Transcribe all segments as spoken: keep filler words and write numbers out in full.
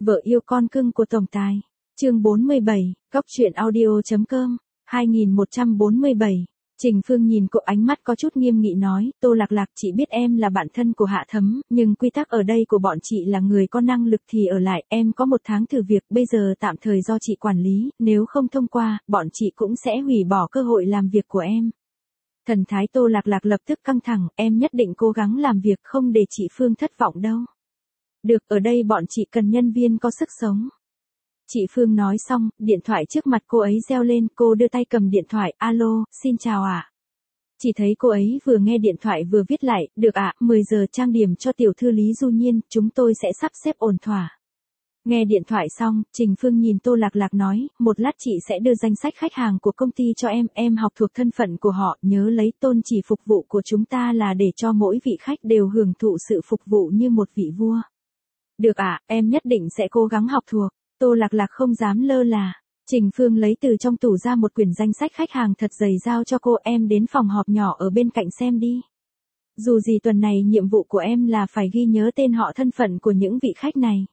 Vợ yêu con cưng của tổng tài. Chương bốn mươi bảy, góc truyện audio.com, hai nghìn một trăm bốn mươi bảy. Trình Phương nhìn cô, ánh mắt có chút nghiêm nghị nói, Tô Lạc Lạc, chị biết em là bạn thân của Hạ Thấm, nhưng quy tắc ở đây của bọn chị là người có năng lực thì ở lại, em có một tháng thử việc, bây giờ tạm thời do chị quản lý, nếu không thông qua, bọn chị cũng sẽ hủy bỏ cơ hội làm việc của em. Thần thái Tô Lạc Lạc lập tức căng thẳng, em nhất định cố gắng làm việc không để chị Phương thất vọng đâu. Được, ở đây bọn chị cần nhân viên có sức sống. Chị Phương nói xong, điện thoại trước mặt cô ấy reo lên, cô đưa tay cầm điện thoại, alo, xin chào ạ. À. Chỉ thấy cô ấy vừa nghe điện thoại vừa viết lại, được ạ, à, mười giờ trang điểm cho tiểu thư Lý Du Nhiên, chúng tôi sẽ sắp xếp ổn thỏa. Nghe điện thoại xong, Trình Phương nhìn Tô Lạc Lạc nói, một lát chị sẽ đưa danh sách khách hàng của công ty cho em, em học thuộc thân phận của họ, nhớ lấy tôn chỉ phục vụ của chúng ta là để cho mỗi vị khách đều hưởng thụ sự phục vụ như một vị vua. Được ạ, à, em nhất định sẽ cố gắng học thuộc. Tô Lạc Lạc không dám lơ là. Trình Phương lấy từ trong tủ ra một quyển danh sách khách hàng thật dày giao cho cô, em đến phòng họp nhỏ ở bên cạnh xem đi. Dù gì tuần này nhiệm vụ của em là phải ghi nhớ tên họ thân phận của những vị khách này.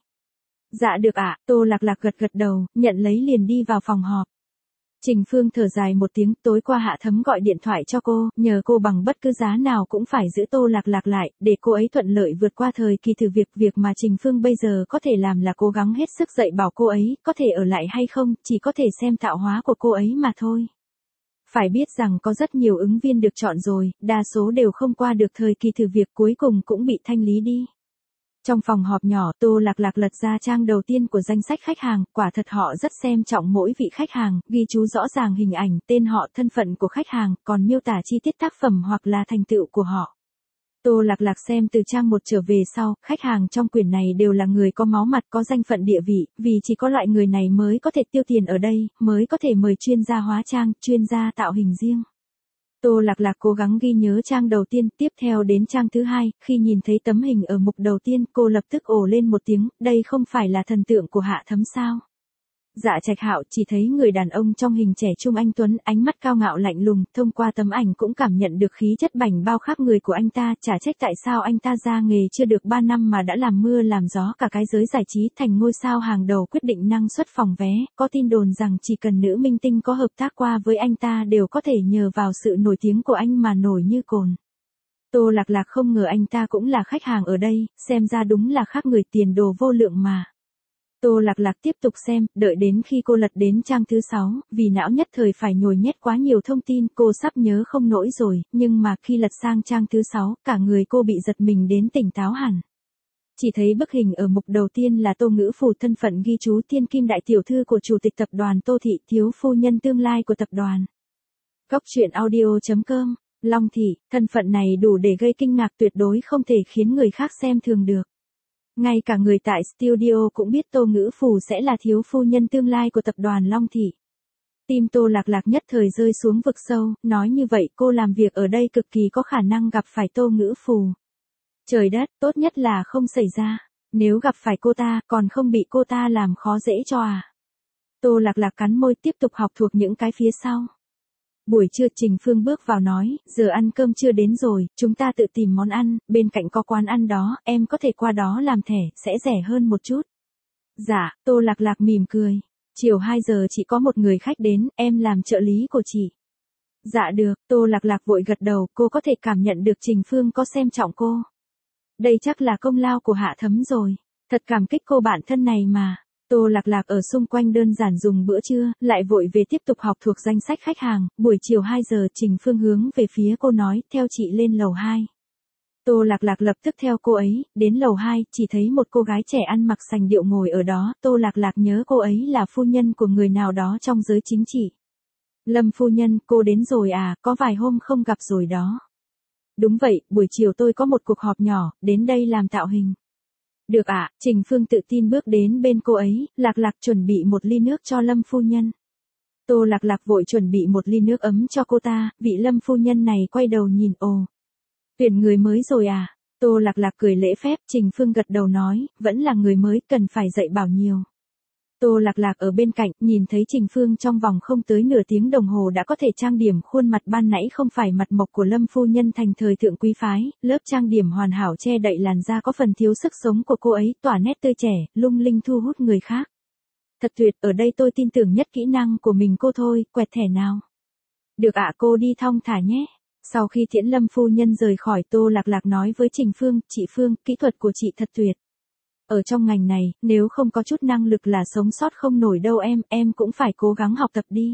Dạ được ạ, à, Tô Lạc Lạc gật gật đầu, nhận lấy liền đi vào phòng họp. Trình Phương thở dài một tiếng, tối qua Hạ Thấm gọi điện thoại cho cô, nhờ cô bằng bất cứ giá nào cũng phải giữ Tô Lạc Lạc lại, để cô ấy thuận lợi vượt qua thời kỳ thử việc. Việc mà Trình Phương bây giờ có thể làm là cố gắng hết sức dạy bảo cô ấy, có thể ở lại hay không, chỉ có thể xem tạo hóa của cô ấy mà thôi. Phải biết rằng có rất nhiều ứng viên được chọn rồi, đa số đều không qua được thời kỳ thử việc, cuối cùng cũng bị thanh lý đi. Trong phòng họp nhỏ, Tô Lạc Lạc lật ra trang đầu tiên của danh sách khách hàng, quả thật họ rất xem trọng mỗi vị khách hàng, ghi chú rõ ràng hình ảnh, tên họ, thân phận của khách hàng, còn miêu tả chi tiết tác phẩm hoặc là thành tựu của họ. Tô Lạc Lạc xem từ trang một trở về sau, khách hàng trong quyển này đều là người có máu mặt, có danh phận địa vị, vì chỉ có loại người này mới có thể tiêu tiền ở đây, mới có thể mời chuyên gia hóa trang, chuyên gia tạo hình riêng. Tô Lạc Lạc cố gắng ghi nhớ trang đầu tiên, tiếp theo đến trang thứ hai, khi nhìn thấy tấm hình ở mục đầu tiên, cô lập tức ồ lên một tiếng, đây không phải là thần tượng của Hạ Thấm sao? Dạ Trạch Hạo, chỉ thấy người đàn ông trong hình trẻ trung anh tuấn, ánh mắt cao ngạo lạnh lùng, thông qua tấm ảnh cũng cảm nhận được khí chất bảnh bao khác người của anh ta, chả trách tại sao anh ta ra nghề chưa được ba năm mà đã làm mưa làm gió cả cái giới giải trí, thành ngôi sao hàng đầu, quyết định năng suất phòng vé, có tin đồn rằng chỉ cần nữ minh tinh có hợp tác qua với anh ta đều có thể nhờ vào sự nổi tiếng của anh mà nổi như cồn. Tô Lạc Lạc không ngờ anh ta cũng là khách hàng ở đây, xem ra đúng là khác người, tiền đồ vô lượng mà. Tô Lạc Lạc tiếp tục xem, đợi đến khi cô lật đến trang thứ sáu, vì não nhất thời phải nhồi nhét quá nhiều thông tin, cô sắp nhớ không nổi rồi, nhưng mà khi lật sang trang thứ sáu, cả người cô bị giật mình đến tỉnh táo hẳn. Chỉ thấy bức hình ở mục đầu tiên là Tô Ngữ Phù, thân phận ghi chú thiên kim đại tiểu thư của chủ tịch tập đoàn Tô Thị, thiếu phu nhân tương lai của tập đoàn. Góc truyện audio.com, Long Thị, thân phận này đủ để gây kinh ngạc, tuyệt đối không thể khiến người khác xem thường được. Ngay cả người tại studio cũng biết Tô Ngữ Phù sẽ là thiếu phu nhân tương lai của tập đoàn Long Thị. Tim Tô Lạc Lạc nhất thời rơi xuống vực sâu, nói như vậy cô làm việc ở đây cực kỳ có khả năng gặp phải Tô Ngữ Phù. Trời đất, tốt nhất là không xảy ra. Nếu gặp phải cô ta, còn không bị cô ta làm khó dễ cho à. Tô Lạc Lạc cắn môi tiếp tục học thuộc những cái phía sau. Buổi trưa Trình Phương bước vào nói, giờ ăn cơm chưa đến rồi, chúng ta tự tìm món ăn, bên cạnh có quán ăn đó, em có thể qua đó làm thẻ, sẽ rẻ hơn một chút. Dạ, Tô Lạc Lạc mỉm cười. Chiều hai giờ chỉ có một người khách đến, em làm trợ lý của chị. Dạ được, Tô Lạc Lạc vội gật đầu, cô có thể cảm nhận được Trình Phương có xem trọng cô. Đây chắc là công lao của Hạ Thấm rồi, thật cảm kích cô bạn thân này mà. Tô Lạc Lạc ở xung quanh đơn giản dùng bữa trưa, lại vội về tiếp tục học thuộc danh sách khách hàng, buổi chiều hai giờ Trình Phương hướng về phía cô nói, theo chị lên lầu hai. Tô Lạc Lạc lập tức theo cô ấy, đến lầu hai, chỉ thấy một cô gái trẻ ăn mặc sành điệu ngồi ở đó, Tô Lạc Lạc nhớ cô ấy là phu nhân của người nào đó trong giới chính trị. Lâm phu nhân, cô đến rồi à, có vài hôm không gặp rồi đó. Đúng vậy, buổi chiều tôi có một cuộc họp nhỏ, đến đây làm tạo hình. Được ạ, à, Trình Phương tự tin bước đến bên cô ấy, Lạc Lạc chuẩn bị một ly nước cho Lâm phu nhân. Tô Lạc Lạc vội chuẩn bị một ly nước ấm cho cô ta, vị Lâm phu nhân này quay đầu nhìn, ồ. Tuyển người mới rồi à? Tô Lạc Lạc cười lễ phép, Trình Phương gật đầu nói, vẫn là người mới, cần phải dạy bảo nhiều. Tô Lạc Lạc ở bên cạnh, nhìn thấy Trình Phương trong vòng không tới nửa tiếng đồng hồ đã có thể trang điểm khuôn mặt ban nãy không phải mặt mộc của Lâm phu nhân thành thời thượng quý phái, lớp trang điểm hoàn hảo che đậy làn da có phần thiếu sức sống của cô ấy, tỏa nét tươi trẻ, lung linh thu hút người khác. Thật tuyệt, ở đây tôi tin tưởng nhất kỹ năng của mình cô thôi, quẹt thẻ nào. Được ạ, cô đi thong thả nhé. Sau khi tiễn Lâm phu nhân rời khỏi, Tô Lạc Lạc nói với Trình Phương, chị Phương, kỹ thuật của chị thật tuyệt. Ở trong ngành này, nếu không có chút năng lực là sống sót không nổi đâu em, em cũng phải cố gắng học tập đi.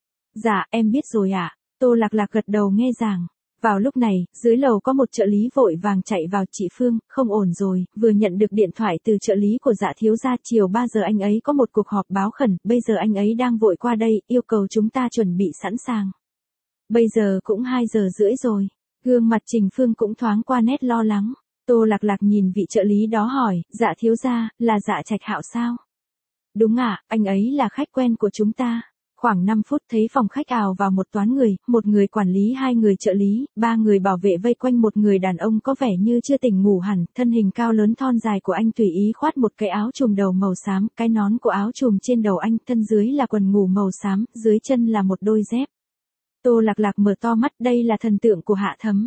Dạ, em biết rồi ạ. Tô Lạc Lạc gật đầu nghe giảng. Vào lúc này, dưới lầu có một trợ lý vội vàng chạy vào, chị Phương, không ổn rồi, vừa nhận được điện thoại từ trợ lý của Dạ thiếu gia, chiều ba giờ anh ấy có một cuộc họp báo khẩn, bây giờ anh ấy đang vội qua đây, yêu cầu chúng ta chuẩn bị sẵn sàng. Bây giờ cũng hai giờ rưỡi rồi. Gương mặt Trình Phương cũng thoáng qua nét lo lắng. Tô Lạc Lạc nhìn vị trợ lý đó hỏi, Dạ thiếu gia, là Dạ Trạch Hạo sao? Đúng ạ, à, anh ấy là khách quen của chúng ta. Khoảng năm phút thấy phòng khách ào vào một toán người, một người quản lý, hai người trợ lý, ba người bảo vệ vây quanh một người đàn ông có vẻ như chưa tỉnh ngủ hẳn, thân hình cao lớn thon dài của anh tùy ý khoát một cái áo trùm đầu màu xám, cái nón của áo trùm trên đầu anh, thân dưới là quần ngủ màu xám, dưới chân là một đôi dép. Tô Lạc Lạc mở to mắt, đây là thần tượng của Hạ Thấm.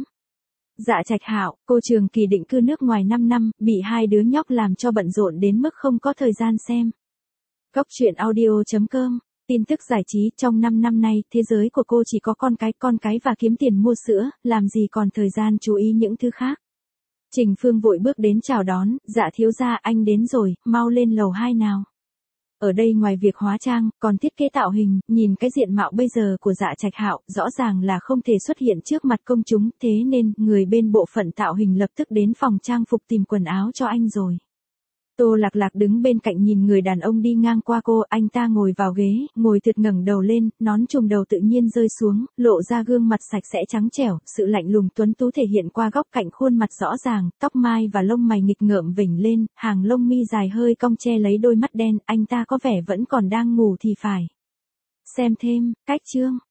Dạ Trạch Hạo, cô trường kỳ định cư nước ngoài năm năm, bị hai đứa nhóc làm cho bận rộn đến mức không có thời gian xem. Góc truyện audio chấm com, tin tức giải trí. Trong năm năm nay, thế giới của cô chỉ có con cái, con cái và kiếm tiền mua sữa, làm gì còn thời gian chú ý những thứ khác. Trình Phương vội bước đến chào đón, Dạ thiếu gia, anh đến rồi, mau lên lầu hai nào. Ở đây ngoài việc hóa trang, còn thiết kế tạo hình, nhìn cái diện mạo bây giờ của Dạ Trạch Hạo, rõ ràng là không thể xuất hiện trước mặt công chúng, thế nên, người bên bộ phận tạo hình lập tức đến phòng trang phục tìm quần áo cho anh rồi. Tô Lạc Lạc đứng bên cạnh nhìn người đàn ông đi ngang qua cô, anh ta ngồi vào ghế, ngồi thượt ngẩng đầu lên, nón trùm đầu tự nhiên rơi xuống, lộ ra gương mặt sạch sẽ trắng trẻo, sự lạnh lùng tuấn tú thể hiện qua góc cạnh khuôn mặt rõ ràng, tóc mai và lông mày nghịch ngợm vểnh lên, hàng lông mi dài hơi cong che lấy đôi mắt đen, anh ta có vẻ vẫn còn đang ngủ thì phải. Xem thêm, cách chương.